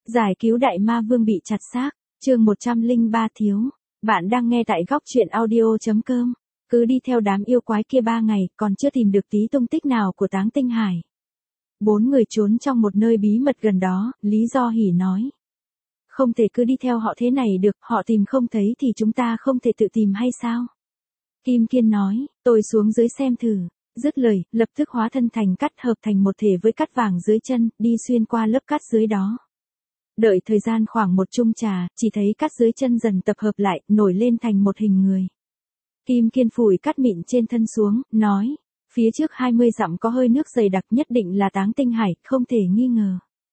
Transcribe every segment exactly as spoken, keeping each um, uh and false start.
Giải cứu đại ma vương bị chặt xác, chương một trăm lẻ ba thiếu. Bạn đang nghe tại góc truyện audio.com. Cứ đi theo đám yêu quái kia ba ngày, còn chưa tìm được tí tung tích nào của Táng Tinh Hải. Bốn người trốn trong một nơi bí mật gần đó, Lý Do Hỉ nói. Không thể cứ đi theo họ thế này được, họ tìm không thấy thì chúng ta không thể tự tìm hay sao? Kim Kiên nói, tôi xuống dưới xem thử. Dứt lời, lập tức hóa thân thành cắt hợp thành một thể với cắt vàng dưới chân, đi xuyên qua lớp cắt dưới đó. Đợi thời gian khoảng một chung trà, chỉ thấy cắt dưới chân dần tập hợp lại, nổi lên thành một hình người. Kim Kiên phủi cắt mịn trên thân xuống, nói, phía trước hai mươi dặm có hơi nước dày đặc, nhất định là Táng Tinh Hải, không thể nghi ngờ.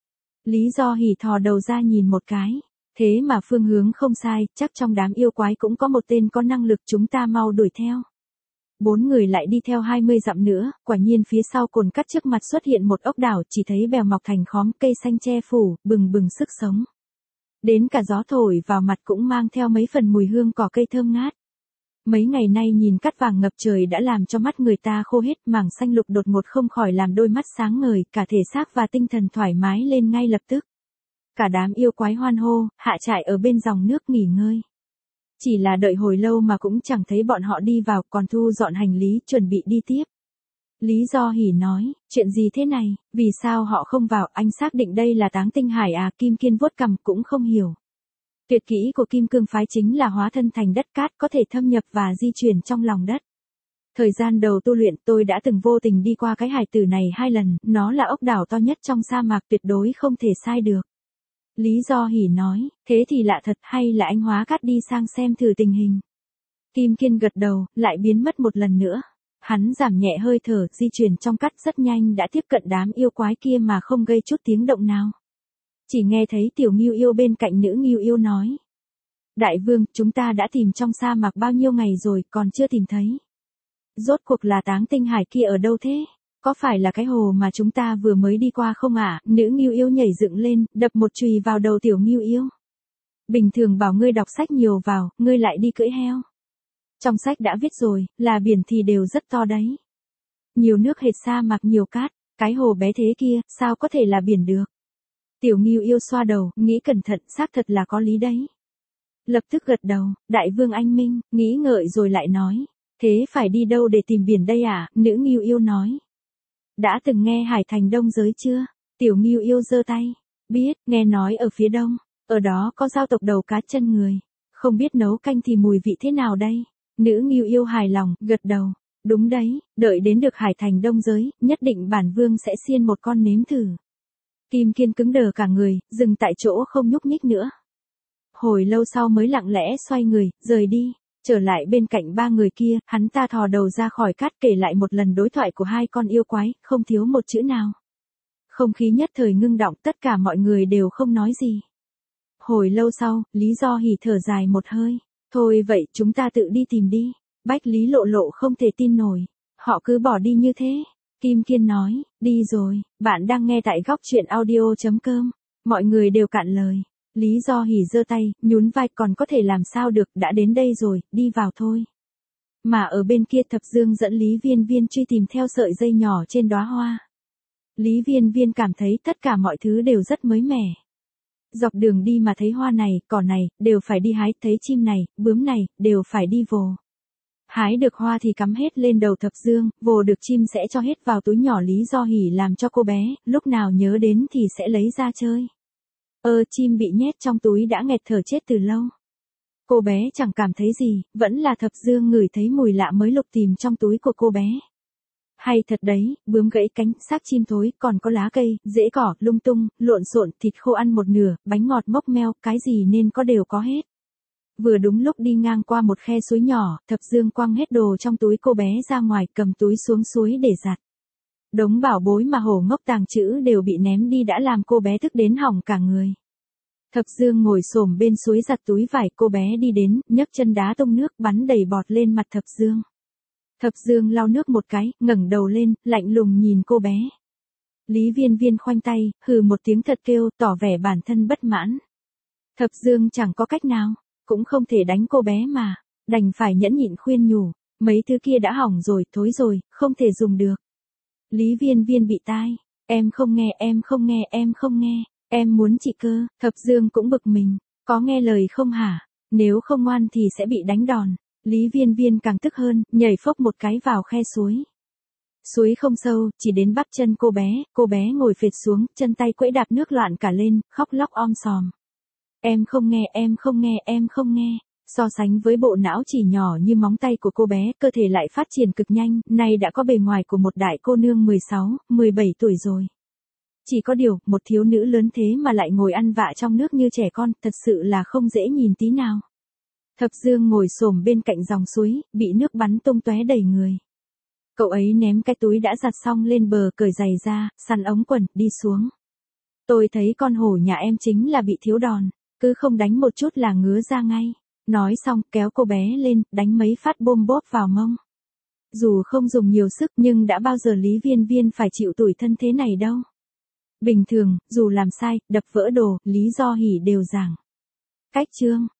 Lý Do Hỉ thò đầu ra nhìn một cái, thế mà phương hướng không sai, chắc trong đám yêu quái cũng có một tên có năng lực, chúng ta mau đuổi theo. Bốn người lại đi theo hai mươi dặm nữa, quả nhiên phía sau cồn cắt trước mặt xuất hiện một ốc đảo, chỉ thấy bèo mọc thành khóm, cây xanh che phủ, bừng bừng sức sống. Đến cả gió thổi vào mặt cũng mang theo mấy phần mùi hương cỏ cây thơm ngát. Mấy ngày nay nhìn cắt vàng ngập trời đã làm cho mắt người ta khô hết, mảng xanh lục đột ngột không khỏi làm đôi mắt sáng ngời, cả thể xác và tinh thần thoải mái lên ngay lập tức. Cả đám yêu quái hoan hô, hạ trại ở bên dòng nước nghỉ ngơi. Chỉ là đợi hồi lâu mà cũng chẳng thấy bọn họ đi vào, còn thu dọn hành lý, chuẩn bị đi tiếp. Lý Do Hỉ nói, chuyện gì thế này, vì sao họ không vào, anh xác định đây là Táng Tinh Hải à? Kim Kiên vuốt cằm cũng không hiểu. Tuyệt kỹ của Kim Cương phái chính là hóa thân thành đất cát, có thể thâm nhập và di chuyển trong lòng đất. Thời gian đầu tu luyện tôi đã từng vô tình đi qua cái hải tử này hai lần, nó là ốc đảo to nhất trong sa mạc, tuyệt đối không thể sai được. Lý Do Hỉ nói, thế thì lạ thật, hay là anh hóa cát đi sang xem thử tình hình. Kim Kiên gật đầu, lại biến mất một lần nữa. Hắn giảm nhẹ hơi thở, di chuyển trong cát rất nhanh đã tiếp cận đám yêu quái kia mà không gây chút tiếng động nào. Chỉ nghe thấy tiểu Ngưu Yêu bên cạnh nữ Ngưu Yêu nói. Đại vương, chúng ta đã tìm trong sa mạc bao nhiêu ngày rồi, còn chưa tìm thấy. Rốt cuộc là Táng Tinh Hải kia ở đâu thế? Có phải là cái hồ mà chúng ta vừa mới đi qua không ạ? À? Nữ Ngưu Yêu nhảy dựng lên, đập một chùy vào đầu tiểu Ngưu Yêu. Bình thường bảo ngươi đọc sách nhiều vào, ngươi lại đi cưỡi heo. Trong sách đã viết rồi, là biển thì đều rất to đấy. Nhiều nước hệt sa mạc nhiều cát, cái hồ bé thế kia, sao có thể là biển được? Tiểu Ngưu Yêu xoa đầu, nghĩ cẩn thận, xác thật là có lý đấy. Lập tức gật đầu, đại vương anh minh, nghĩ ngợi rồi lại nói. Thế phải đi đâu để tìm biển đây à? Nữ Ngưu Yêu nói. Đã từng nghe Hải Thành Đông Giới chưa? Tiểu Ngưu Yêu giơ tay. Biết, nghe nói ở phía đông, ở đó có giao tộc đầu cá chân người. Không biết nấu canh thì mùi vị thế nào đây? Nữ Ngưu Yêu hài lòng, gật đầu. Đúng đấy, đợi đến được Hải Thành Đông Giới, nhất định bản vương sẽ xiên một con nếm thử. Kim Kiên cứng đờ cả người, dừng tại chỗ không nhúc nhích nữa. Hồi lâu sau mới lặng lẽ xoay người, rời đi. Trở lại bên cạnh ba người kia, hắn ta thò đầu ra khỏi cát kể lại một lần đối thoại của hai con yêu quái, không thiếu một chữ nào. Không khí nhất thời ngưng động, tất cả mọi người đều không nói gì. Hồi lâu sau, Lý Do Hỉ thở dài một hơi. Thôi vậy, chúng ta tự đi tìm đi. Bách Lý Lộ Lộ không thể tin nổi. Họ cứ bỏ đi như thế. Kim Kiên nói, đi rồi, bạn đang nghe tại góc truyện audio.com. Mọi người đều cạn lời. Lý Do Hỉ giơ tay, nhún vai, còn có thể làm sao được, đã đến đây rồi, đi vào thôi. Mà ở bên kia Thập Dương dẫn Lý Viên Viên truy tìm theo sợi dây nhỏ trên đóa hoa. Lý Viên Viên cảm thấy tất cả mọi thứ đều rất mới mẻ. Dọc đường đi mà thấy hoa này, cỏ này, đều phải đi hái, thấy chim này, bướm này, đều phải đi vồ. Hái được hoa thì cắm hết lên đầu Thập Dương, vồ được chim sẽ cho hết vào túi nhỏ. Lý Do Hỉ làm cho cô bé, lúc nào nhớ đến thì sẽ lấy ra chơi. Ơ chim bị nhét trong túi đã nghẹt thở chết từ lâu. Cô bé chẳng cảm thấy gì, vẫn là Thập Dương ngửi thấy mùi lạ mới lục tìm trong túi của cô bé. Hay thật đấy, bướm gãy cánh, xác chim thối, còn có lá cây, rễ cỏ, lung tung, lộn xộn, thịt khô ăn một nửa, bánh ngọt mốc meo, cái gì nên có đều có hết. Vừa đúng lúc đi ngang qua một khe suối nhỏ, Thập Dương quăng hết đồ trong túi cô bé ra ngoài, cầm túi xuống suối để giặt. Đống bảo bối mà hổ ngốc tàng trữ đều bị ném đi đã làm cô bé tức đến hỏng cả người. Thập Dương ngồi xổm bên suối giặt túi vải, cô bé đi đến, nhấc chân đá tung nước bắn đầy bọt lên mặt Thập Dương. Thập Dương lau nước một cái, ngẩng đầu lên, lạnh lùng nhìn cô bé. Lý Viên Viên khoanh tay, hừ một tiếng thật kêu, tỏ vẻ bản thân bất mãn. Thập Dương chẳng có cách nào, cũng không thể đánh cô bé mà, đành phải nhẫn nhịn khuyên nhủ, mấy thứ kia đã hỏng rồi, thối rồi, không thể dùng được. Lý Viên Viên bị tai, em không nghe, em không nghe, em không nghe, Em muốn chị cơ, Thập Dương cũng bực mình. Có nghe lời không hả? Nếu không ngoan thì sẽ bị đánh đòn. Lý Viên Viên càng tức hơn, nhảy phốc một cái vào khe suối. Suối không sâu, chỉ đến bắp chân cô bé, cô bé ngồi phệt xuống, chân tay quẫy đạp nước loạn cả lên, khóc lóc om sòm. Em không nghe, em không nghe, em không nghe. So sánh với bộ não chỉ nhỏ như móng tay của cô bé, cơ thể lại phát triển cực nhanh, nay đã có bề ngoài của một đại cô nương mười sáu, mười bảy tuổi rồi. Chỉ có điều, một thiếu nữ lớn thế mà lại ngồi ăn vạ trong nước như trẻ con, thật sự là không dễ nhìn tí nào. Thập Dương ngồi xổm bên cạnh dòng suối, bị nước bắn tung tóe đầy người. Cậu ấy ném cái túi đã giặt xong lên bờ, cởi giày ra, săn ống quần, đi xuống. Tôi thấy con hổ nhà em chính là bị thiếu đòn, cứ không đánh một chút là ngứa ra ngay. Nói xong, kéo cô bé lên, đánh mấy phát bôm bốp vào mông. Dù không dùng nhiều sức nhưng đã bao giờ Lý Viên Viên phải chịu tủi thân thế này đâu. Bình thường, dù làm sai, đập vỡ đồ, lý do hỉ đều giảng. Cách chương